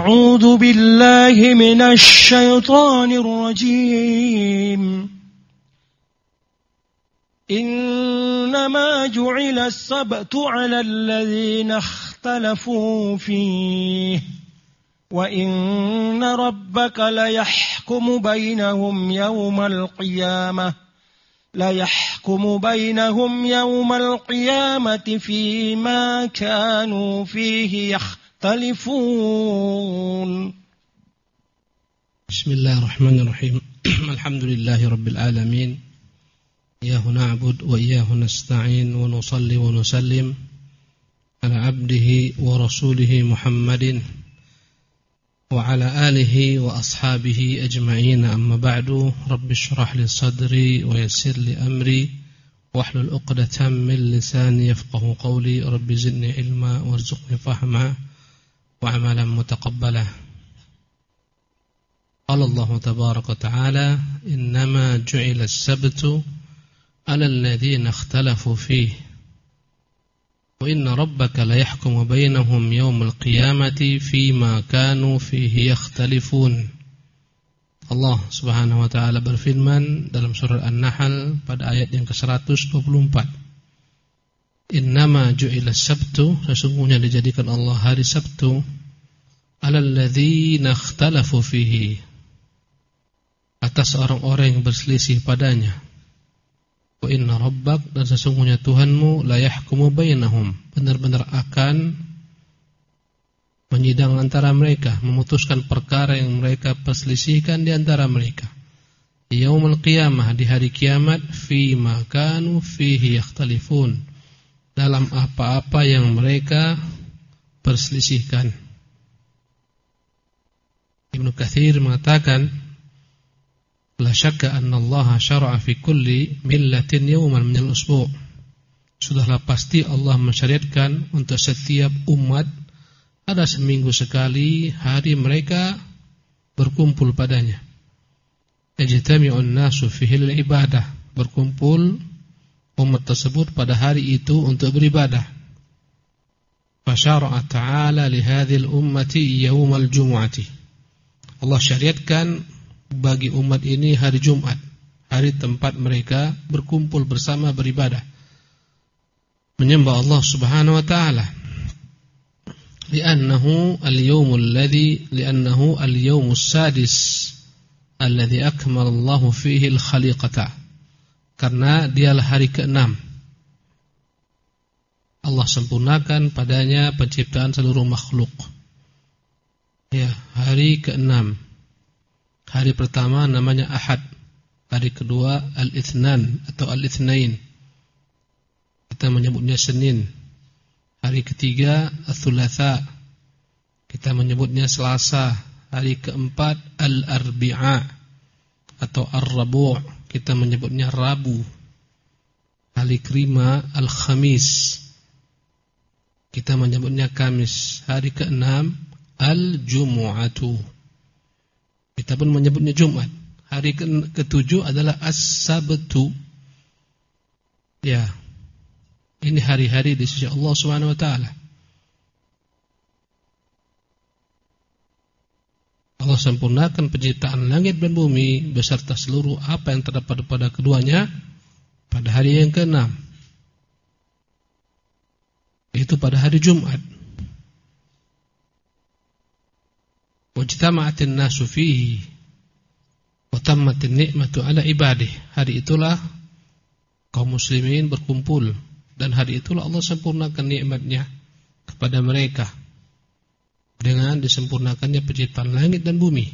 أعوذ بالله من الشيطان الرجيم إنما جعل السبت على الذين اختلفوا فيه وإن ربك ليحكم بينهم يوم القيامة فيما كانوا فيه يختلفون. بسم الله الرحمن الرحيم. الحمد لله رب العالمين. إياه نعبد وإياه نستعين ونصلي ونسلم على عبده ورسوله محمد وعلى آله وأصحابه أجمعين. أما بعد رب اشرح لي صدري ويسر لي أمري واحلل عقدة من لساني يفقهوا قولي. رب زدني علما وارزقني فهما وعملا متقبلا. قال الله تبارك وتعالى إنما جعل السبت على الذين اختلفوا فيه وإن ربك ليحكم بينهم يوم القيامة فيما كانوا فيه يختلفون. Allah Subhanahu wa taala berfirman dalam surah An-Nahl pada ayat yang ke-124. Innama ju'ila sabtu, sesungguhnya dijadikan Allah hari Sabtu, alal ladzina ikhtalafu fihi, atas orang-orang yang berselisih padanya. Wa inna rabbak, dan sesungguhnya Tuhanmu, la yahkumu bainahum, benar-benar akan menyidang antara mereka, memutuskan perkara yang mereka perselisihkan di antara mereka. Yaumul qiyamah, di hari kiamat, fi ma kanu fihi yakhtalifun, dalam apa-apa yang mereka perselisihkan. Ibnu Katsir mengatakan, la syakka anna Allah syara'a fi kulli millatin yawman minal usbu'. Sudahlah pasti Allah mensyariatkan untuk setiap umat ada seminggu sekali hari mereka berkumpul padanya. Ijtami'un nasu fihi lil ibadah, berkumpul umat tersebut pada hari itu untuk beribadah. Fa syara'a ta'ala li hadhil ummati yaumal jumu'ati. Allah syariatkan bagi umat ini hari Jumat, hari tempat mereka berkumpul bersama beribadah, menyembah Allah Subhanahu wa taala. Li'annahu al-yawmus sadis alladhi akmala Allahu fihi al-khaliqata. Karena dialah hari ke-6. Allah sempurnakan padanya penciptaan seluruh makhluk. Ya, hari ke-6. Hari pertama namanya Ahad, hari kedua Al-Itsnan atau Al-Itsnain, kita menyebutnya Senin. Hari ketiga Ats-Tsulatsa, kita menyebutnya Selasa. Hari keempat Al-Arbi'a atau Ar-Rabu', kita menyebutnya Rabu. Hari kelima Al-Khamis, kita menyebutnya Kamis. Hari keenam Al-Jumu'atu, kita pun menyebutnya Jumat. Hari ketujuh adalah As-Sabtu. Ya, ini hari-hari di sisi Allah Subhanahu wa taala. Allah sempurnakan penciptaan langit dan bumi beserta seluruh apa yang terdapat pada keduanya pada hari yang ke-6. Itu pada hari Jumat. Wajtama'atin nasu fihi wa tammatin ni'matu ala ibadihi. Hari itulah kaum muslimin berkumpul, dan hari itulah Allah sempurnakan nikmatnya kepada mereka dengan disempurnakannya penciptaan langit dan bumi.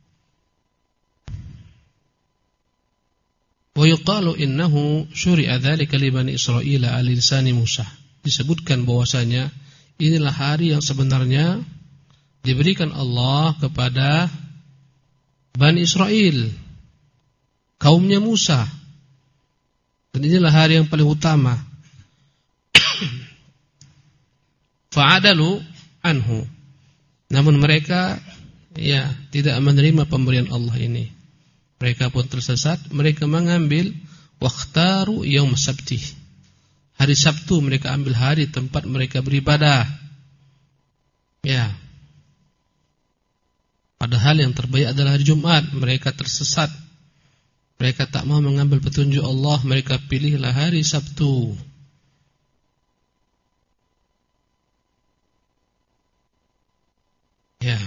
Wa yuqalu innahu syuri'a dzalika li bani Israil ala lisani Musa. Disebutkan bahwasanya inilah hari yang sebenarnya diberikan Allah kepada Bani Israel, kaumnya Musa. Dan inilah hari yang paling utama. Fa'adalu anhu. Namun mereka tidak menerima pemberian Allah ini. Mereka pun tersesat. Mereka mengambil wakhtaru yaum sabti, hari Sabtu mereka ambil hari tempat mereka beribadah. Ya. Padahal yang terbaik adalah hari Jumat. Mereka tersesat. Mereka tak mau mengambil petunjuk Allah. Mereka pilihlah hari Sabtu. Ya.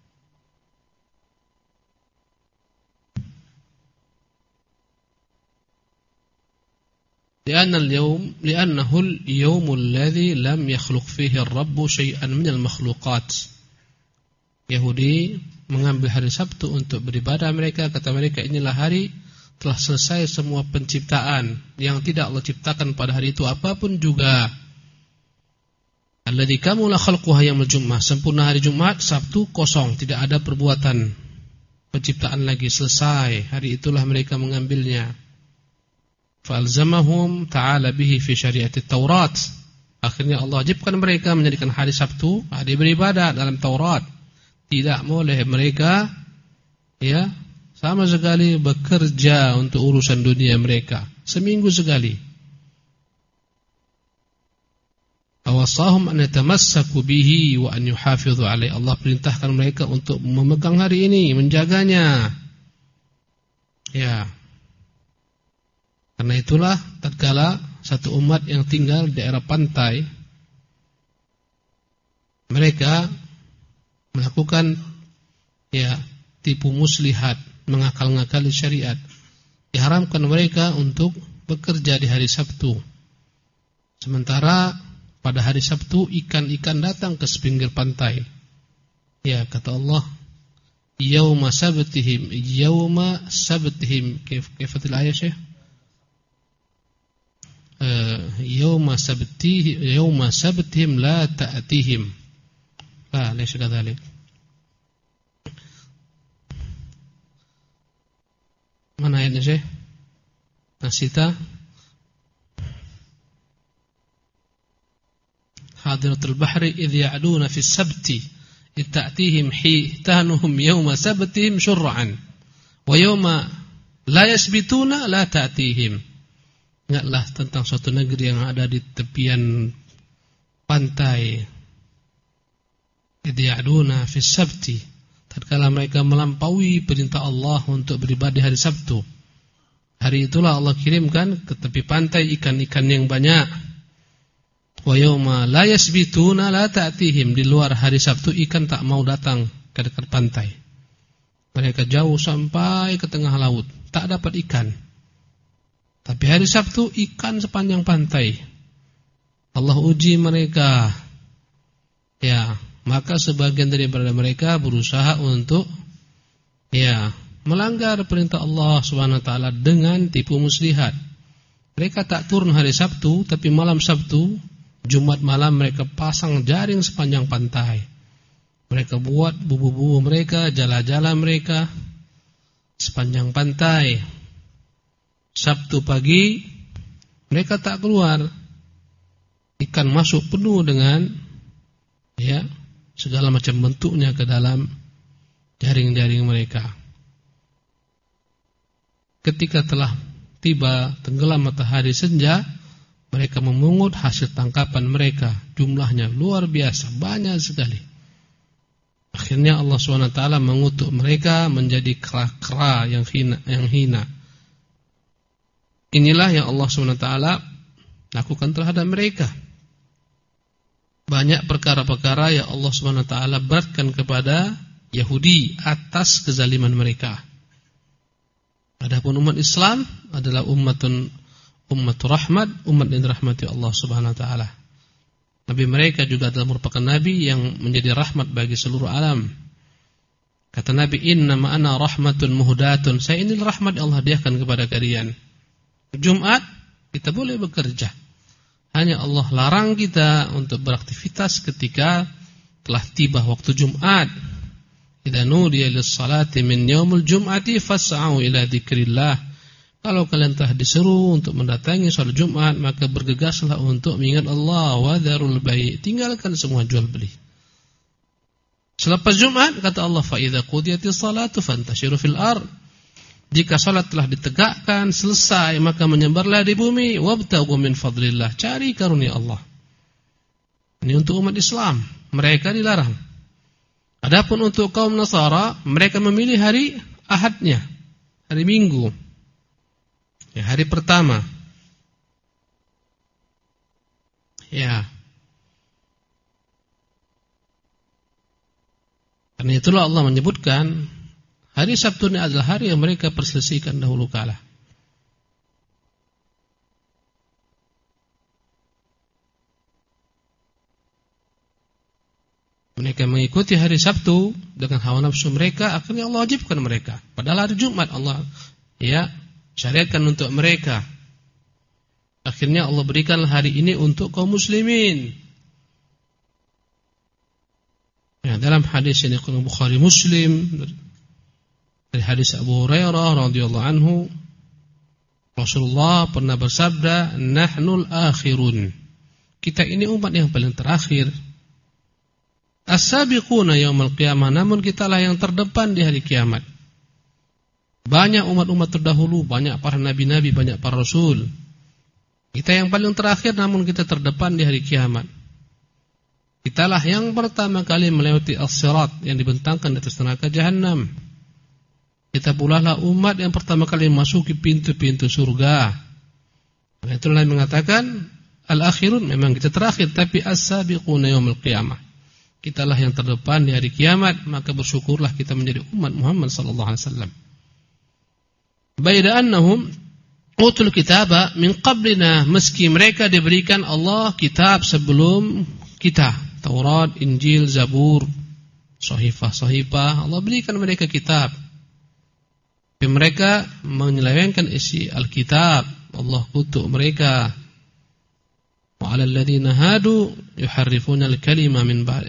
لأنه اليوم الذي لم يخلق فيه الرب شيئا من المخلوقات. Yahudi mengambil hari Sabtu untuk beribadah mereka. Kata mereka, inilah hari telah selesai semua penciptaan. Yang tidak Allah ciptakan pada hari itu apapun juga. Alladzi kamula khalquha yaumul jumu'ah. Sempurna hari Jumat, Sabtu kosong, tidak ada perbuatan penciptaan lagi, selesai. Hari itulah mereka mengambilnya. Fa'alzamahum ta'ala bihi fi syariatit Taurat. Akhirnya Allah wajibkan mereka menjadikan hari Sabtu hari beribadah dalam Taurat. Tidak boleh mereka sama sekali bekerja untuk urusan dunia mereka. Seminggu sekali. Awasahum an yatamassaku bihi wa an yuhafidhu alaihi. Allah perintahkan mereka untuk memegang hari ini, menjaganya. Ya. Karena itulah tatkala satu umat yang tinggal di daerah pantai, mereka melakukan tipu muslihat, mengakal-ngakali syariat. Diharamkan mereka untuk bekerja di hari Sabtu. Sementara pada hari Sabtu ikan-ikan datang ke sepinggir pantai. Ya, kata Allah, yauma sabtihim kaifatil ayat Syekh? Yauma sabtihim la ta'tihim. La, laysa kadzalik. Mana ayatnya Syekh? Nasita hadiratul bahri idh ya'duna fi sabti ta'tihim hitanuhum yawma sabtihim syur'an wa yawma la yasbituna la ta'tihim. Ingatlah tentang suatu negeri yang ada di tepian pantai. Idh ya'duna fi sabti, tatkala mereka melampaui perintah Allah untuk beribadah hari Sabtu. Hari itulah Allah kirimkan ke tepi pantai ikan-ikan yang banyak. Wa yauma la yasbituna la ta'tihim. Di luar hari Sabtu ikan tak mau datang ke dekat pantai. Mereka jauh sampai ke tengah laut, tak dapat ikan. Tapi hari Sabtu ikan sepanjang pantai. Allah uji mereka. Ya, maka sebagian daripada mereka berusaha untuk melanggar perintah Allah Subhanahu wa taala dengan tipu muslihat. Mereka tak turun hari Sabtu, tapi malam Sabtu, Jumat malam mereka pasang jaring sepanjang pantai. Mereka buat bubu-bubu mereka, jala-jala mereka sepanjang pantai. Sabtu pagi mereka tak keluar. Ikan masuk penuh dengan segala macam bentuknya ke dalam jaring-jaring mereka. Ketika telah tiba tenggelam matahari senja, mereka memungut hasil tangkapan mereka. Jumlahnya luar biasa, banyak sekali. Akhirnya Allah SWT mengutuk mereka menjadi kera-kera yang hina. Inilah yang Allah SWT lakukan terhadap mereka. Banyak perkara-perkara yang Allah SWT beratkan kepada Yahudi atas kezaliman mereka. Adapun umat Islam adalah ummatu rahmat, umat yang dirahmati Allah Subhanahu wa taala. Nabi mereka juga adalah merupakan nabi yang menjadi rahmat bagi seluruh alam. Kata Nabi, "Inna ma ana rahmatun muhdatun." Saya ini rahmat Allah hadiahkan kepada kalian. Jumat kita boleh bekerja. Hanya Allah larang kita untuk beraktivitas ketika telah tiba waktu Jumat. Idza nudiya lis-salati min yaumil jum'ati fas'au ila dzikrillah. Kalau kalian telah diseru untuk mendatangi salat Jumat, maka bergegaslah untuk mengingat Allah. Wa dzarul bai', tinggalkan semua jual beli. Selepas Jumat kata Allah, fa idza qudiyatis salatu fantashiru fil ard. Jika salat telah ditegakkan, selesai, maka menyebarlah di bumi. Wabtaghu min fadlillah, cari karunia Allah. Ini untuk umat Islam, mereka dilarang. Adapun untuk kaum Nasara, mereka memilih hari Ahadnya, hari Minggu, ya, hari pertama. Ya. Karena itulah Allah menyebutkan hari Sabtu ini adalah hari yang mereka perselisihkan dahulu kala. Mereka mengikuti hari Sabtu dengan hawa nafsu mereka, akhirnya Allah wajibkan mereka. Padahal hari Jumat Allah syariatkan untuk mereka. Akhirnya Allah berikan hari ini untuk kaum muslimin. Ya, dalam hadis ini Bukhari Muslim dari hadis Abu Hurairah radhiyallahu anhu, Rasulullah pernah bersabda, "Nahnul akhirun." Kita ini umat yang paling terakhir. As-sabiquna yaumil qiyamah, namun kitalah yang terdepan di hari kiamat. Banyak umat-umat terdahulu, banyak para nabi-nabi, banyak para rasul. Kita yang paling terakhir, namun kita terdepan di hari kiamat. Kitalah yang pertama kali melewati as-sirat yang dibentangkan di atas neraka jahanam. Kita pula lah umat yang pertama kali memasuki pintu-pintu surga. Karena itulah yang mengatakan al-akhirun, memang kita terakhir, tapi as-sabiquna yaumil qiyamah. Kitalah yang terdepan di hari kiamat, maka bersyukurlah kita menjadi umat Muhammad sallallahu alaihi wasallam. Baida annahum utul kitaba min qablina, meski mereka diberikan Allah kitab sebelum kita, Taurat, Injil, Zabur, Sahifah, Allah berikan mereka kitab. Tapi mereka menyelewengkan isi Alkitab, Allah kutuk mereka. Wa 'alal ladzina hadu yuharrifuna al-kalima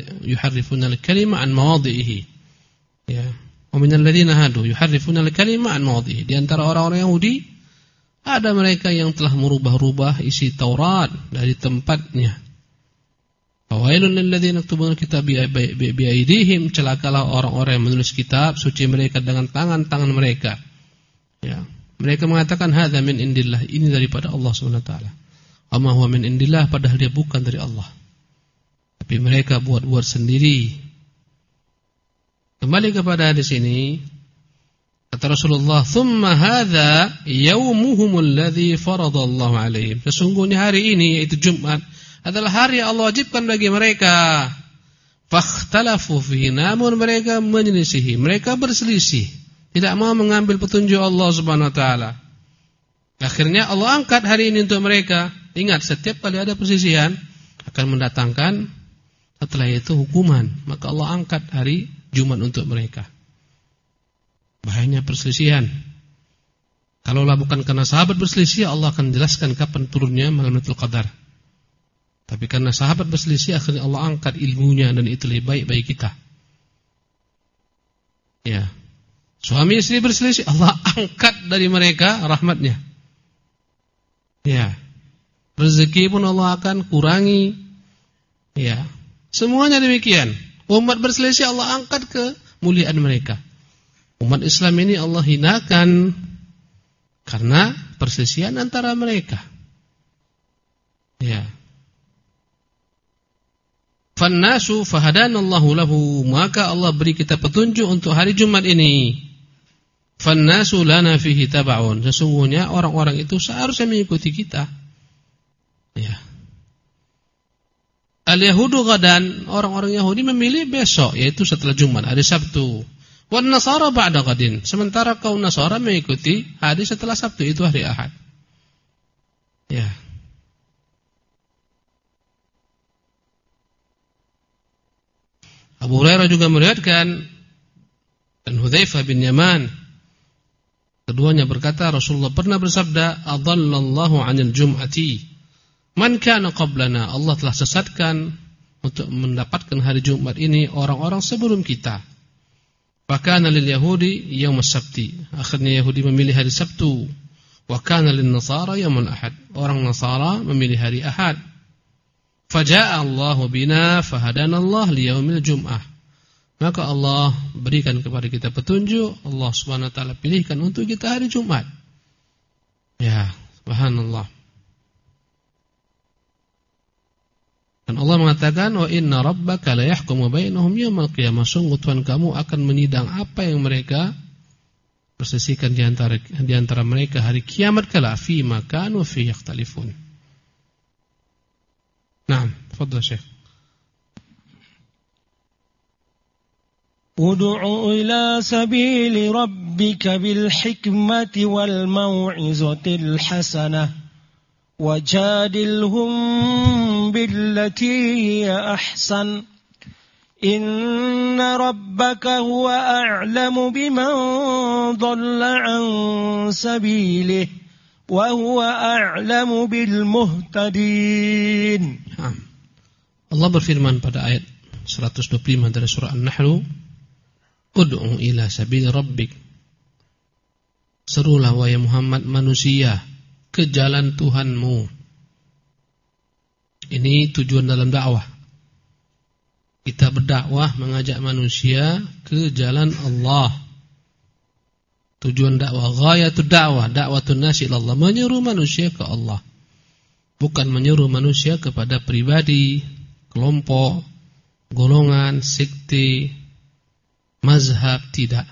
an mawadhihi. Ya. Wa minal ladzina hadu yuharrifuna al-kalima an mawadhihi. Di antara orang-orang Yahudi ada mereka yang telah merubah-rubah isi Taurat dari tempatnya. Fawailun lil ladzina yaktubuna al-kitaba bi aydihim, celakalah orang-orang yang menulis kitab suci mereka dengan tangan-tangan mereka. Ya. Mereka mengatakan hadza min indillah, ini daripada Allah Subhanahu wa taala. Amma huwa min indillah, padahal dia bukan dari Allah. Tapi mereka buat-buat sendiri. Kembali kepada hadis ini, kata Rasulullah, "Tsumma hadza yaumuhumul ladzi faradallahu 'alaihim." Sesungguhnya hari ini, yaitu Jumat, adalah hari yang Allah wajibkan bagi mereka. Fakhtalafu fihi, namun mereka menyelisihi, mereka berselisih, tidak mau mengambil petunjuk Allah Subhanahu wa taala. Akhirnya Allah angkat hari ini untuk mereka. Ingat, setiap kali ada perselisihan akan mendatangkan setelah itu hukuman. Maka Allah angkat hari Jumat untuk mereka. Bahayanya perselisihan. Kalaulah bukan karena sahabat berselisih, Allah akan jelaskan kapan turunnya malam Lailatul Qadar. Tapi karena sahabat berselisih, akhirnya Allah angkat ilmunya, dan itu lebih baik bagi kita. Ya, suami istri berselisih, Allah angkat dari mereka rahmatnya. Ya, rezeki pun Allah akan kurangi. Ya, semuanya demikian. Umat berselisih, Allah angkat kemuliaan mereka. Umat Islam ini Allah hinakan karena perselisihan antara mereka. Ya. Fannasu fahadanallahu lahu, maka Allah beri kita petunjuk untuk hari Jumat ini. Fannasu lana fihi tab'un, sesungguhnya orang-orang itu seharusnya mengikuti kita. Ya. Al-Yahudu gadan, orang-orang Yahudi memilih besok, yaitu setelah Jumat, hari Sabtu. Wan Nasara ba'da gadin, sementara kaum Nasara mengikuti hari setelah Sabtu, itu hari Ahad. Ya. Abu Hurairah juga meriwayatkan, dan Hudzaifah bin Yaman, keduanya berkata, Rasulullah pernah bersabda, "Adallallahu 'anil jum'ati man kana qablana." Allah telah sesatkan untuk mendapatkan hari Jumat ini orang-orang sebelum kita. Fakana lil yahudi yaum as-sabti, akhirnya Yahudi memilih hari Sabtu. Wa kana lin nasara yaumul ahad, orang Nasara memilih hari Ahad. Faja'a Allahu bina fahadana Allah liyaumil jum'ah, maka Allah berikan kepada kita petunjuk, Allah Subhanahu wa taala pilihkan untuk kita hari Jumat. Ya, subhanallah. Dan Allah mengatakan mengatakan, wa inna rabbaka la yahkumu bainahum yaumal qiyamah. Sungguh Tuhan kamu akan menyidang apa yang mereka persisikan di antara mereka hari kiamat kala fi ma kanu fi yakhtalifun. Naam, tafadhal Syekh. Ud'u ila sabili rabbika bil hikmati wal mau'izatil hasanah wajadilhum billati hiya ahsan inna rabbaka huwa a'lamu biman dhalla an sabilihi wa huwa a'lamu bil muhtadin. Allah berfirman pada ayat 125 dari surah An-Nahl, Ud'u ila sabili rabbik. Serulah wahai Muhammad manusia ke jalan Tuhanmu. Ini tujuan dalam dakwah. Kita berdakwah mengajak manusia ke jalan Allah. Tujuan dakwah, ghayatud dakwah, da'watun nasi ila Allah, menyeru manusia ke Allah. Bukan menyeru manusia kepada pribadi, kelompok, golongan, sekte, mazhab, tidak.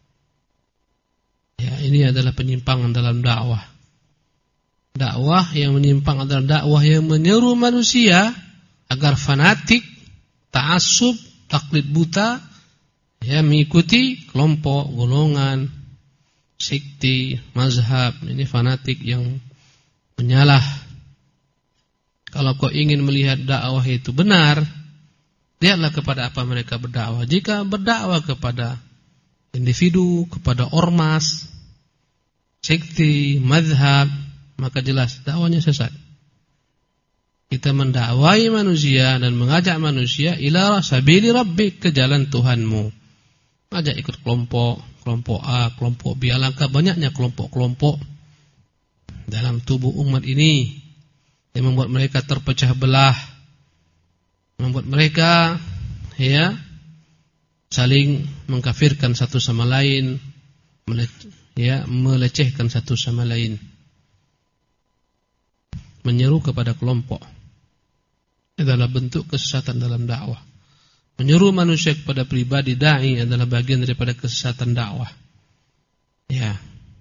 Ya, ini adalah penyimpangan dalam dakwah. Dakwah yang menyimpang adalah dakwah yang menyeru manusia agar fanatik, ta'assub, taklid buta, ya, mengikuti kelompok, golongan, sekte, mazhab. Ini fanatik yang menyalah. Kalau kau ingin melihat dakwah itu benar, lihatlah kepada apa mereka berdakwah. Jika berdakwah kepada individu, kepada ormas, sekte, mazhab, maka jelas dakwahnya sesat. Kita mendakwai manusia dan mengajak manusia ila sabili rabbik, ke jalan Tuhanmu. Ajak ikut kelompok A, kelompok B. Alangkah banyaknya kelompok-kelompok dalam tubuh umat ini yang membuat mereka terpecah belah, membuat mereka saling mengkafirkan satu sama lain, melecehkan satu sama lain, menyeru kepada kelompok. Adalah bentuk kesesatan dalam dakwah. Menyeru manusia kepada pribadi dai adalah bagian daripada kesesatan dakwah. Ya.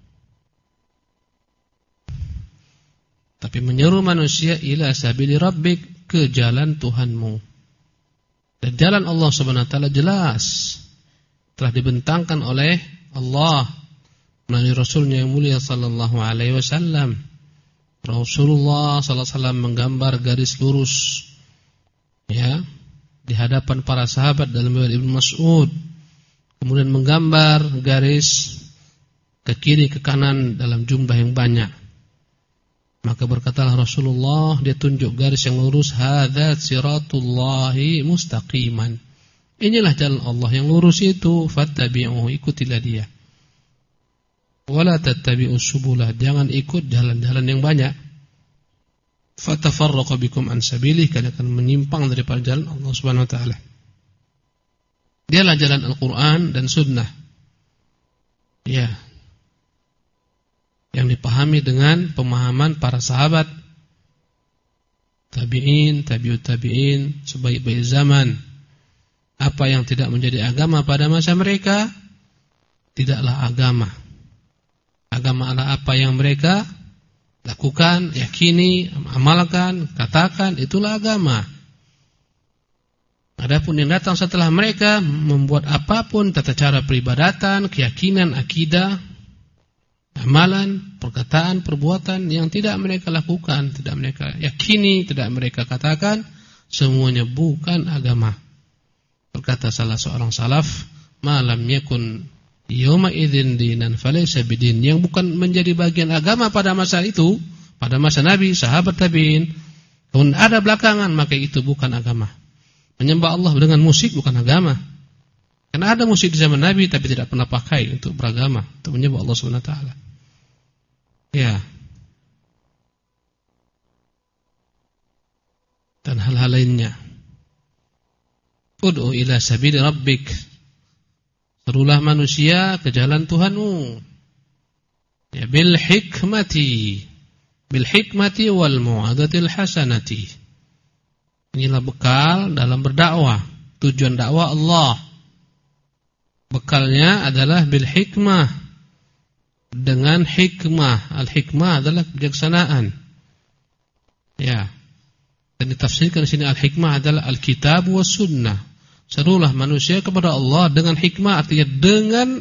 Tapi menyeru manusia ila sabili rabbik, ke jalan Tuhanmu. Dan jalan Allah Subhanahu wa taala jelas telah dibentangkan oleh Allah melalui Rasulnya yang mulia sallallahu alaihi wasallam. Rasulullah sallallahu alaihi wasallam menggambar garis lurus, ya, di hadapan para sahabat dalam riwayat Ibnu Mas'ud. Kemudian menggambar garis ke kiri ke kanan dalam jumlah yang banyak. Maka berkatalah Rasulullah, dia tunjuk garis yang lurus, hadza siratullahi mustaqiman. Inilah jalan Allah yang lurus itu, fattabi'uhu, ikutilah dia. Wala tattabi'us subulah, jangan ikut jalan-jalan yang banyak. Fatafarraqu bikum an sabilihi, kalian akan menyimpang daripada jalan Allah Subhanahu wa taala. Dialah jalan Al-Qur'an dan Sunnah. Ya. Yang dipahami dengan pemahaman para sahabat, tabi'in, tabi'ut tabi'in, sebaik-baik zaman. Apa yang tidak menjadi agama pada masa mereka tidaklah agama. Agama adalah apa yang mereka lakukan, yakini, amalkan, katakan, itulah agama. Adapun yang datang setelah mereka membuat apapun tata cara peribadatan, keyakinan, akidah, amalan, perkataan, perbuatan yang tidak mereka lakukan, tidak mereka yakini, tidak mereka katakan, semuanya bukan agama. Berkata salah seorang salaf, "Malam yakun yauma idzin dinan falaysa bidin." Yang bukan menjadi bagian agama pada masa itu, pada masa Nabi, sahabat tabi'in, kemudian ada belakangan, maka itu bukan agama. Menyembah Allah dengan musik bukan agama. Karena ada musik di zaman Nabi tapi tidak pernah pakai untuk beragama, untuk menyembah Allah Subhanahu wa taala. Ya. Dan hal-hal lainnya. Ud'u ila sabili rabbik. Serulah manusia ke jalan Tuhanmu. Ya, bil hikmati wal mau'adatil hasanati. Inilah bekal dalam berdakwah. Tujuan dakwah Allah. Bekalnya adalah bil hikmah. Dengan hikmah. Al-hikmah adalah kebijaksanaan. Ya. Dan ditafsirkan di sini al-hikmah adalah al-kitab was sunnah. Serulah manusia kepada Allah dengan hikmah, artinya dengan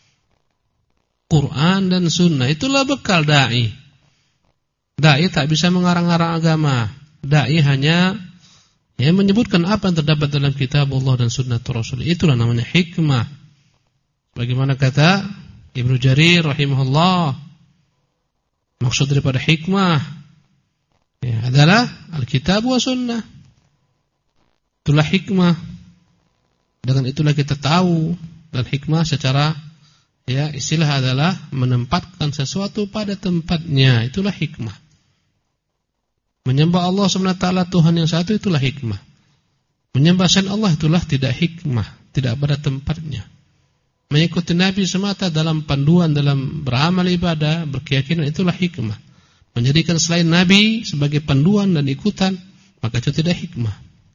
Quran dan sunnah. Itulah bekal dai. Dai tak bisa mengarang-arang agama. Dai hanya menyebutkan apa yang terdapat dalam kitab Allah dan sunnah Rasul. Itulah namanya hikmah. Bagaimana kata Ibnu Jarir rahimahullah, maksud daripada hikmah adalah Alkitab wa sunnah. Itulah hikmah. Dengan itulah kita tahu. Dan hikmah secara istilah adalah menempatkan sesuatu pada tempatnya. Itulah hikmah. Menyembah Allah SWT Tuhan yang satu, itulah hikmah. Menyembah selain Allah itulah tidak hikmah, tidak pada tempatnya. Mengikuti Nabi semata dalam panduan dalam beramal ibadah, berkeyakinan, itulah hikmah. Menjadikan selain Nabi sebagai panduan dan ikutan, maka itu tidak hikmah.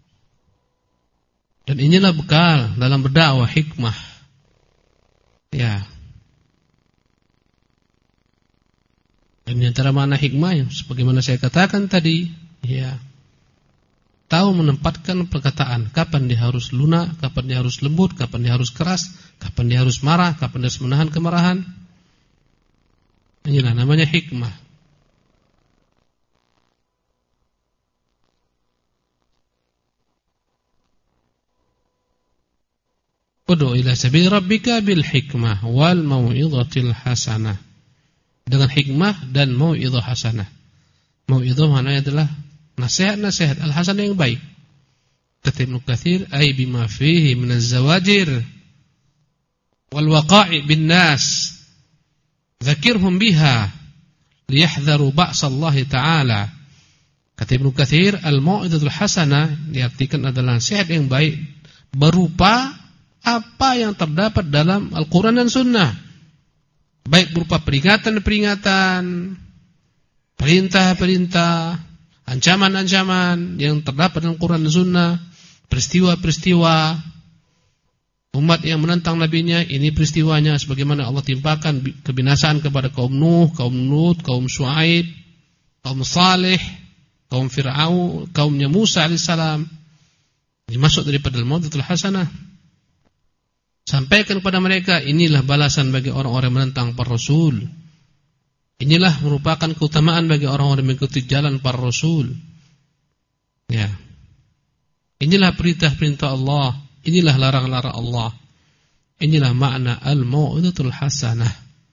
Dan inilah bekal dalam berdakwah, hikmah. Ya. Dan di antara makna hikmah yang sebagaimana saya katakan tadi, tahu menempatkan perkataan, kapan dia harus lunak, kapan dia harus lembut, kapan dia harus keras, kapan dia harus marah, kapan dia harus menahan kemarahan. Inilah namanya hikmah. Ud'u ila sabil rabbika bil hikmah wal mau'izatil hasanah. Dengan hikmah dan mau'izah hasanah. Mau'izah maknanya adalah nasihat-nasihat al-hasanah yang baik. Kata Ibnu Katsir, ay bima fihi minaz zawajir wal waqa'i bin nas. Dzakirhum biha liyahdharu ba'sallahi ta'ala. Kata Ibnu Katsir, al-mau'izatul hasanah diartikan adalah nasihat yang baik berupa apa yang terdapat dalam Al-Qur'an dan Sunnah. Baik berupa peringatan-peringatan, perintah-perintah, ancaman-ancaman yang terdapat dalam Quran dan Sunnah, peristiwa-peristiwa umat yang menentang nabinya, ini peristiwanya sebagaimana Allah timpakan kebinasaan kepada kaum Nuh, kaum Lut, kaum Syuaib, kaum Saleh, kaum Fir'aun, kaumnya Musa alaihissalam. Ini masuk daripada al-mau'izatul hasanah. Sampaikan kepada mereka, inilah balasan bagi orang-orang yang menentang para rasul. Inilah merupakan keutamaan bagi orang-orang yang mengikuti jalan para rasul. Ya. Inilah perintah-perintah Allah, inilah larang-larang Allah. Inilah makna al-mau'izatul hasanah.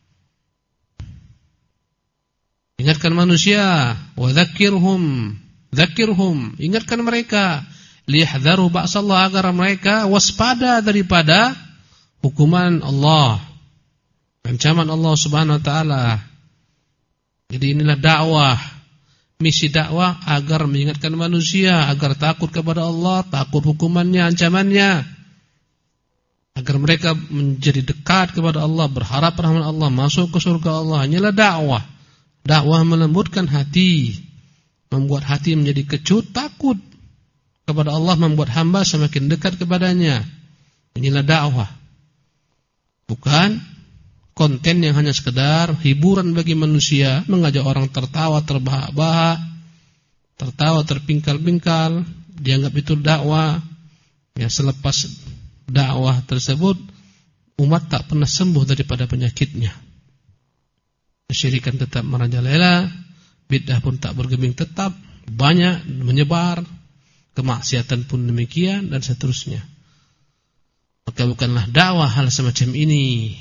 Ingatkan manusia, wa dzakirhum, ingatkan mereka, liyahdharu ba'sallah, agar mereka waspada daripada hukuman Allah, ancaman Allah Subhanahu wa taala. Jadi inilah dakwah. Misi dakwah agar mengingatkan manusia agar takut kepada Allah, takut hukumannya, ancamannya. Agar mereka menjadi dekat kepada Allah, berharap rahmat Allah, masuk ke surga Allah. Inilah dakwah. Dakwah melembutkan hati, membuat hati menjadi kecut, takut kepada Allah, membuat hamba semakin dekat kepadanya. Inilah dakwah. Bukan konten yang hanya sekedar hiburan bagi manusia, mengajak orang tertawa terbahak-bahak, tertawa terpingkal-pingkal, dianggap itu dakwah. Ya, selepas dakwah tersebut umat tak pernah sembuh daripada penyakitnya. Kesyirikan tetap merajalela, bid'ah pun tak bergeming tetap, banyak menyebar, kemaksiatan pun demikian dan seterusnya. Maka bukanlah dakwah hal semacam ini.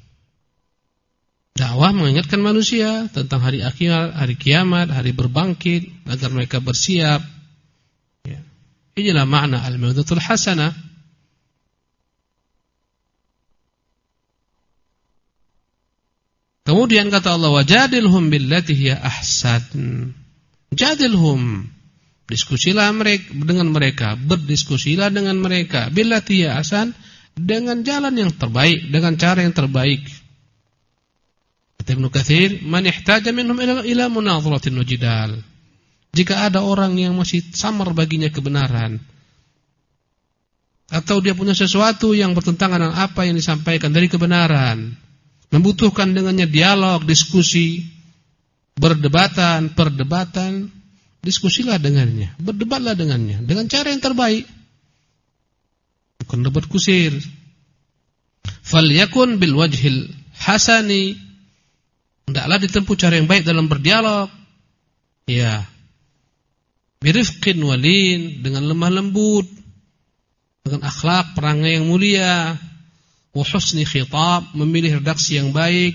Dakwah mengingatkan manusia tentang hari akhir, hari kiamat, hari berbangkit, agar mereka bersiap. Ya. Inilah makna al-mau'izatul hasanah. Kemudian kata Allah, wajadilhum billati hiya ahsan. Jadilhum, diskusilah mereka dengan mereka, berdiskusilah dengan mereka, billati hiya ahsan, dengan jalan yang terbaik, dengan cara yang terbaik. Kata Ibnu Katsir, man ihtaja minhum ila munazaratin wa jidal. Jika ada orang yang masih samar baginya kebenaran, atau dia punya sesuatu yang bertentangan dengan apa yang disampaikan dari kebenaran, membutuhkan dengannya dialog, diskusi, perdebatan, diskusilah dengannya, berdebatlah dengannya dengan cara yang terbaik, bukan debat kusir. Falyakun bil wajhil hasani, hendaklah ditempuh cara yang baik dalam berdialog, ya, birifqin walin, dengan lemah lembut, dengan akhlak perangai yang mulia, wa husni khitab, memilih redaksi yang baik,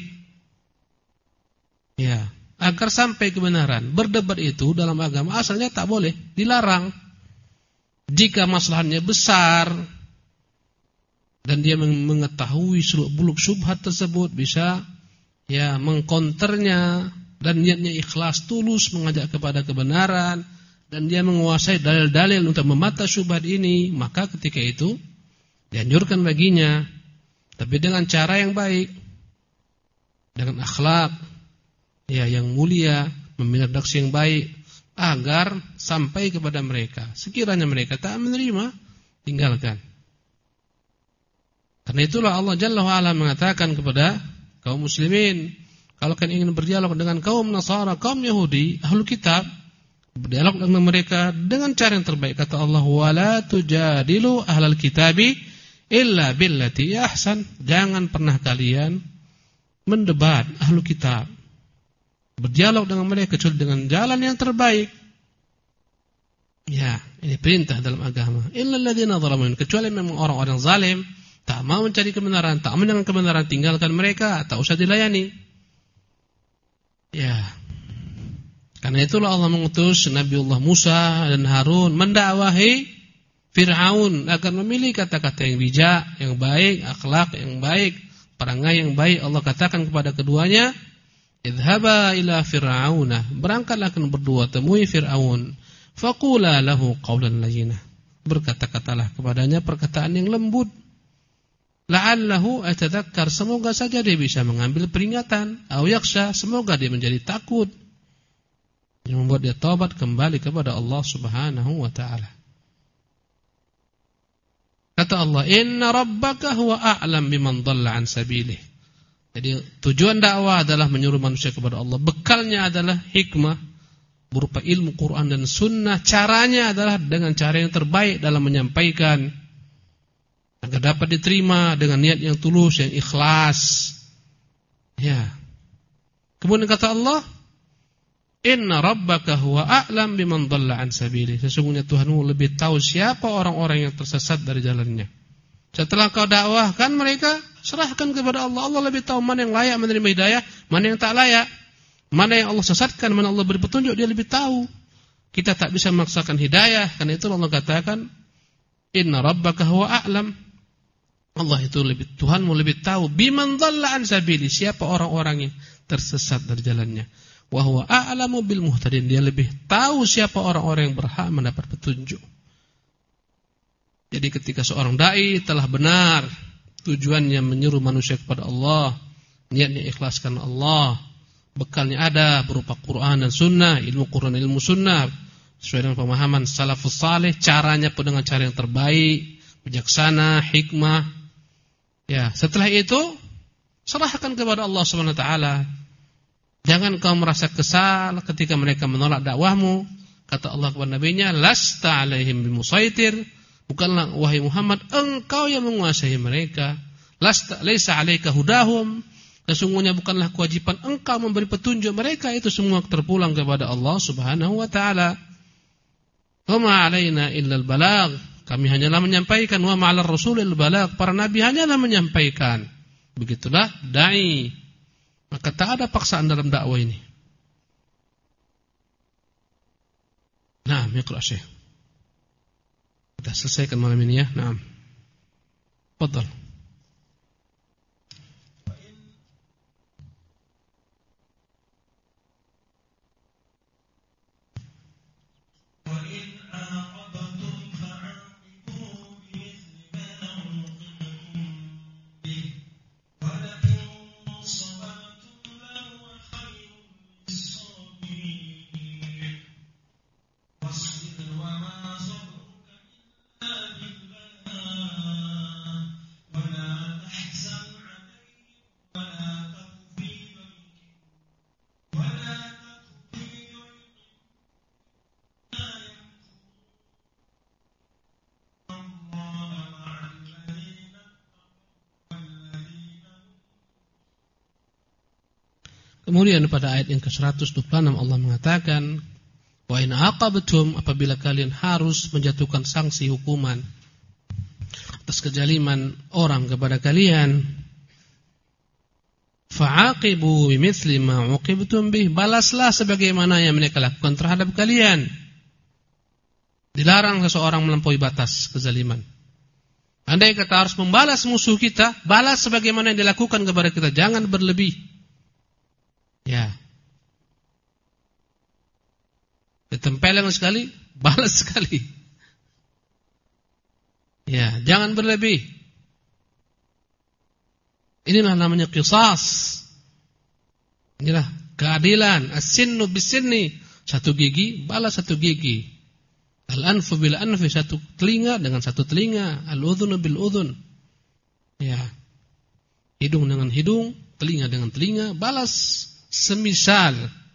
ya, agar sampai kebenaran. Berdebat itu dalam agama asalnya tak boleh, dilarang. Jika masalahnya besar dan dia mengetahui seluk-beluk syubhat tersebut, bisa ya mengkonternya, dan niatnya ikhlas, tulus mengajak kepada kebenaran, dan dia menguasai dalil-dalil untuk memata syubhat ini, maka ketika itu dianjurkan baginya, tapi dengan cara yang baik, dengan akhlak ya yang mulia, memilih redaksi yang baik, agar sampai kepada mereka. Sekiranya mereka tak menerima, tinggalkan. Karena itulah Allah Jalla wa'ala mengatakan kepada kaum muslimin, kalau kalian ingin berdialog dengan kaum Nasara, kaum Yahudi, Ahlul Kitab, berdialog dengan mereka dengan cara yang terbaik. Kata Allah, wala tujadilu ahlal kitabi illa billati ahsan. Jangan pernah kalian mendebat Ahlul Kitab, berdialog dengan mereka kecuali dengan jalan yang terbaik. Ya, ini perintah dalam agama. Illal ladzina zalamun, kecuali memang orang-orang zalim, tak mau mencari kebenaran, tak mau dengan kebenaran, tinggalkan mereka, tak usah dilayani. Ya. Karena itulah Allah mengutus Nabiullah Musa dan Harun mendakwahi Fir'aun agar memilih kata-kata yang bijak, yang baik, akhlak yang baik, perangai yang baik. Allah katakan kepada keduanya, idhaba ila Fir'auna, berangkatlah kalian berdua temui Fir'aun, faqula lahu qawlan layyinah, berkata-katalah kepadanya perkataan yang lembut. La'allahu atadzakkar, semoga saja dia bisa mengambil peringatan, aw yakhsha, semoga dia menjadi takut, yang membuat dia taubat kembali kepada Allah Subhanahu wa taala. Kata Allah, inna rabbaka huwa a'lam biman dhalla an sabilih. Jadi tujuan dakwah adalah menyuruh manusia kepada Allah. Bekalnya adalah hikmah berupa ilmu Quran dan sunnah. Caranya adalah dengan cara yang terbaik dalam menyampaikan, agar dapat diterima dengan niat yang tulus, yang ikhlas. Ya. Kemudian kata Allah, inna rabbaka huwa a'lam biman dhalla an sabili. Sesungguhnya Tuhanmu lebih tahu siapa orang-orang yang tersesat dari jalannya. Setelah kau dakwahkan mereka, serahkan kepada Allah. Allah lebih tahu mana yang layak menerima hidayah, mana yang tak layak, mana yang Allah sesatkan, mana Allah beri petunjuk, dia lebih tahu. Kita tak bisa memaksakan hidayah. Karena itu Allah katakan, inna rabbaka huwa a'lam. Allah itu lebih, Tuhanmu lebih tahu biman dhalla an sabili, siapa orang-orang yang tersesat dari jalannya. Wa huwa a'lamu bil muhtadin, dia lebih tahu siapa orang-orang yang berhak mendapat petunjuk. Jadi ketika seorang dai telah benar tujuannya menyuruh manusia kepada Allah, niatnya ikhlaskan Allah, bekalnya ada berupa Quran dan sunnah, ilmu Quran, ilmu sunnah sesuai dengan pemahaman salafus saleh, caranya pun dengan cara yang terbaik, bijaksana, hikmah. Ya, setelah itu serahkan kepada Allah Subhanahu wa taala. Jangan kau merasa kesal ketika mereka menolak dakwahmu. Kata Allah kepada nabinya, lasta alaihim bimusaitir, bukanlah wahai Muhammad engkau yang menguasai mereka. Lasta laisa alaika hudahum, sesungguhnya bukanlah kewajiban engkau memberi petunjuk mereka, itu semua terpulang kepada Allah Subhanahu wa taala. Wa ma alaina illal balagh, kami hanyalah menyampaikan, wa ma'alar rasulil balagh, para nabi hanyalah menyampaikan. Begitulah dai. Maka tak ada paksaan dalam dakwah ini. Nah, iqra Syekh. Kita selesaikan malam ini ya. Naam. Fadhal. Kemudian pada ayat yang ke-126 Allah mengatakan, wa in aqabtum, apabila kalian harus menjatuhkan sanksi hukuman atas kezaliman orang kepada kalian, fa'aqibu bimithli ma 'uqibtum bih, balaslah sebagaimana yang mereka lakukan terhadap kalian. Dilarang seseorang melampaui batas kezaliman. Andai kata harus membalas musuh kita, balas sebagaimana yang dilakukan kepada kita, jangan berlebih. Ya. Ditempeleng sekali, balas sekali. Ya, jangan berlebih. Inilah namanya qisas. Inilah keadilan. As-sinnu bis-sinni, satu gigi balas satu gigi. Al-anfu bil anfi, satu telinga dengan satu telinga. Al-udhunu bil udhun. Ya. Hidung dengan hidung, telinga dengan telinga, balas semisal.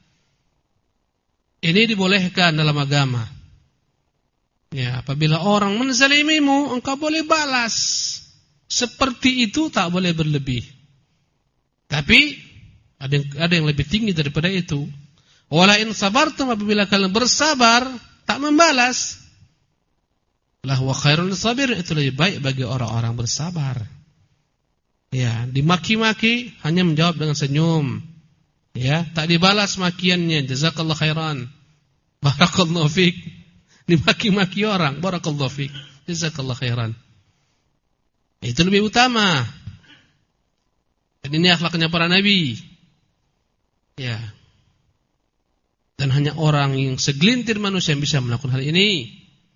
Ini dibolehkan dalam agama. Ya, apabila orang menzalimimu, engkau boleh balas. Seperti itu, tak boleh berlebih. Tapi ada yang lebih tinggi daripada itu. Wala in sabartum, apabila kalian bersabar, tak membalas, lahu khairul sabir, itu lebih baik bagi orang-orang bersabar. Ya, dimaki-maki hanya menjawab dengan senyum. Ya, tak dibalas makiannya, jazakallahu khairan, barakallahu fik. Dimaki-maki orang, barakallahu fik, jazakallahu khairan. Itu lebih utama. Dan ini akhlaknya para nabi. Ya. Dan hanya orang yang segelintir manusia yang bisa melakukan hal ini.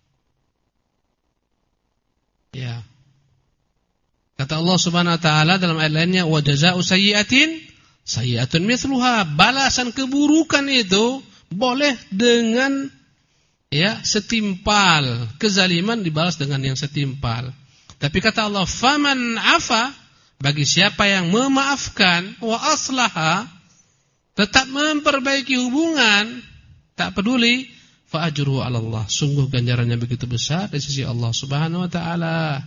Ya. Kata Allah Subhanahu wa taala dalam ayat lainnya, wa jazaa'u sayyi'atin sayyi'atun mithluha, balasan keburukan itu boleh dengan setimpal, kezaliman dibalas dengan yang setimpal. Tapi kata Allah, faman afa, bagi siapa yang memaafkan, wa aslaha, tetap memperbaiki hubungan, tak peduli, fa ajruhu 'ala Allah, sungguh ganjarannya begitu besar di sisi Allah Subhanahu wa taala.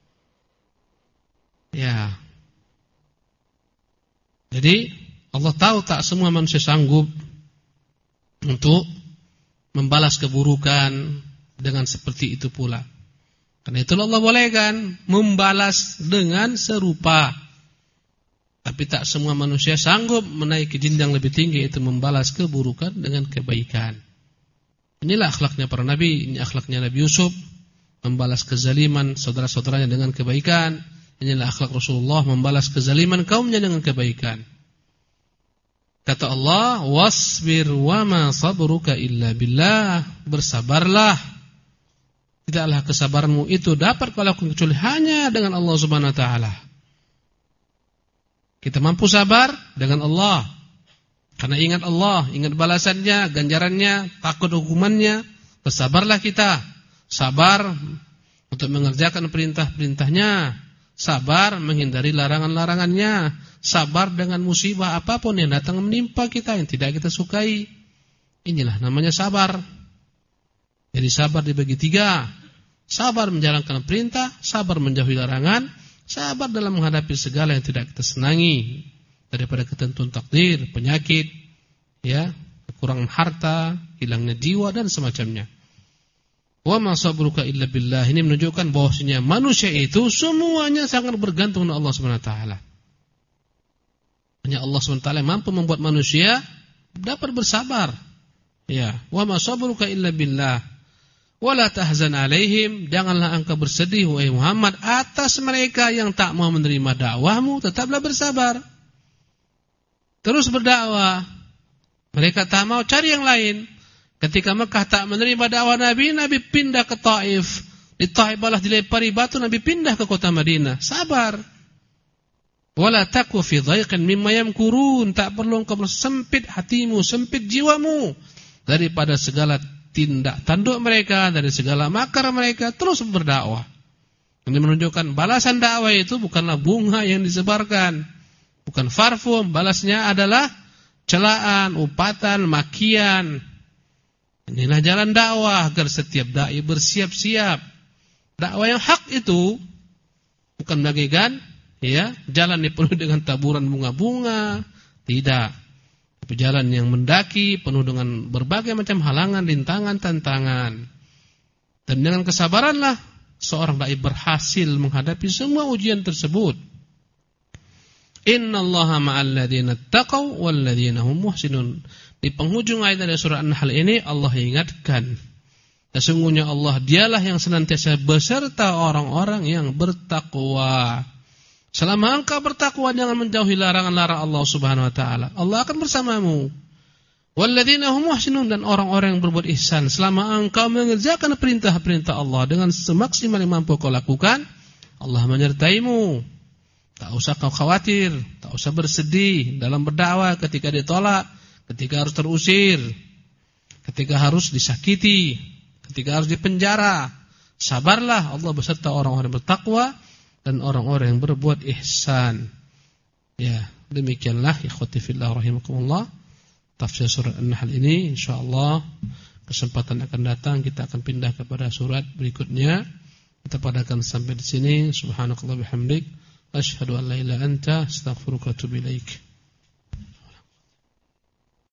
Ya. Jadi Allah tahu tak semua manusia sanggup untuk membalas keburukan dengan seperti itu pula. Karena itu Allah bolehkan membalas dengan serupa. Tapi tak semua manusia sanggup menaiki jenjang lebih tinggi, itu membalas keburukan dengan kebaikan. Inilah akhlaknya para nabi, ini akhlaknya Nabi Yusuf, membalas kezaliman saudara-saudaranya dengan kebaikan. Inilah akhlak Rasulullah, membalas kezaliman kaumnya dengan kebaikan. Kata Allah, wasbir wa ma sabruka illa billah, bersabarlah. Tidaklah kesabaranmu itu dapat kau lakukan kecuali hanya dengan Allah Subhanahu wa taala. Kita mampu sabar dengan Allah. Karena ingat Allah, ingat balasannya, ganjarannya, takut hukumannya, bersabarlah kita. Sabar untuk mengerjakan perintah-perintahnya, sabar menghindari larangan-larangannya, sabar dengan musibah apapun yang datang menimpa kita yang tidak kita sukai. Inilah namanya sabar. Jadi sabar dibagi 3. Sabar menjalankan perintah, sabar menjauhi larangan, sabar dalam menghadapi segala yang tidak kita senangi, daripada ketentuan takdir, penyakit, kekurangan harta, hilangnya jiwa dan semacamnya. Wa ma sabruka illa billah, ini menunjukkan bahwasanya manusia itu semuanya sangat bergantung dengan Allah Subhanahu wa taala. Hanya Allah Subhanahu wa taala mampu membuat manusia dapat bersabar. Ya, wa ma sabruka illa billah. Wala tahzan alaihim, janganlah engkau bersedih wahai Muhammad atas mereka yang tak mau menerima dakwahmu, tetaplah bersabar. Terus berdakwah. Mereka tak mau, cari yang lain. Ketika Mekah tak menerima dakwah Nabi, Nabi pindah ke Taif. Di Taif balah dilempari batu, Nabi pindah ke kota Madinah. Sabar. Wala taku fi dhaiqin mimma yamkurun, tak perlu engkau sempit hatimu, sempit jiwamu daripada segala tindak tanduk mereka, dari segala makar mereka. Terus berdakwah. Ini menunjukkan balasan dakwah itu bukanlah bunga yang disebarkan, bukan parfum. Balasnya adalah celaan, upatan, makian. Inilah jalan dakwah, agar setiap dai bersiap-siap. Dakwah yang hak itu bukan bagaikan jalan dipenuhi dengan taburan bunga-bunga. Tidak. tapi jalan yang mendaki penuh dengan berbagai macam halangan, rintangan, tantangan. Dan dengan kesabaranlah seorang dai berhasil menghadapi semua ujian tersebut. Innallaha ma'al ladzina taqaw wal ladzina hum muhsinun. Di penghujung ayat dari surah An-Nahl ini Allah ingatkan, sesungguhnya Allah dialah yang senantiasa beserta orang-orang yang bertakwa. Selama engkau bertakwa, jangan menjauhi larangan-larangan Allah Subhanahu wa taala, Allah akan bersamamu. Walladzina hum muhsinun, dan orang-orang yang berbuat ihsan. Selama engkau mengerjakan perintah-perintah Allah dengan semaksimal yang mampu kau lakukan, Allah menyertaimu. Tak usah kau khawatir, tak usah bersedih dalam berdakwah ketika ditolak, ketika harus terusir, ketika harus disakiti, ketika harus dipenjara. Sabarlah, Allah beserta orang-orang yang bertakwa dan orang-orang yang berbuat ihsan. Ya, demikianlah ikhwati fillah rahimakumullah tafsir surah An-Nahl ini. Insyaallah kesempatan akan datang kita akan pindah kepada surat berikutnya. Kita padakan sampai di sini. Subhanakallah bihamdik, asyhadu an la ilaha illa anta, astaghfiruka wa atubu ilaik.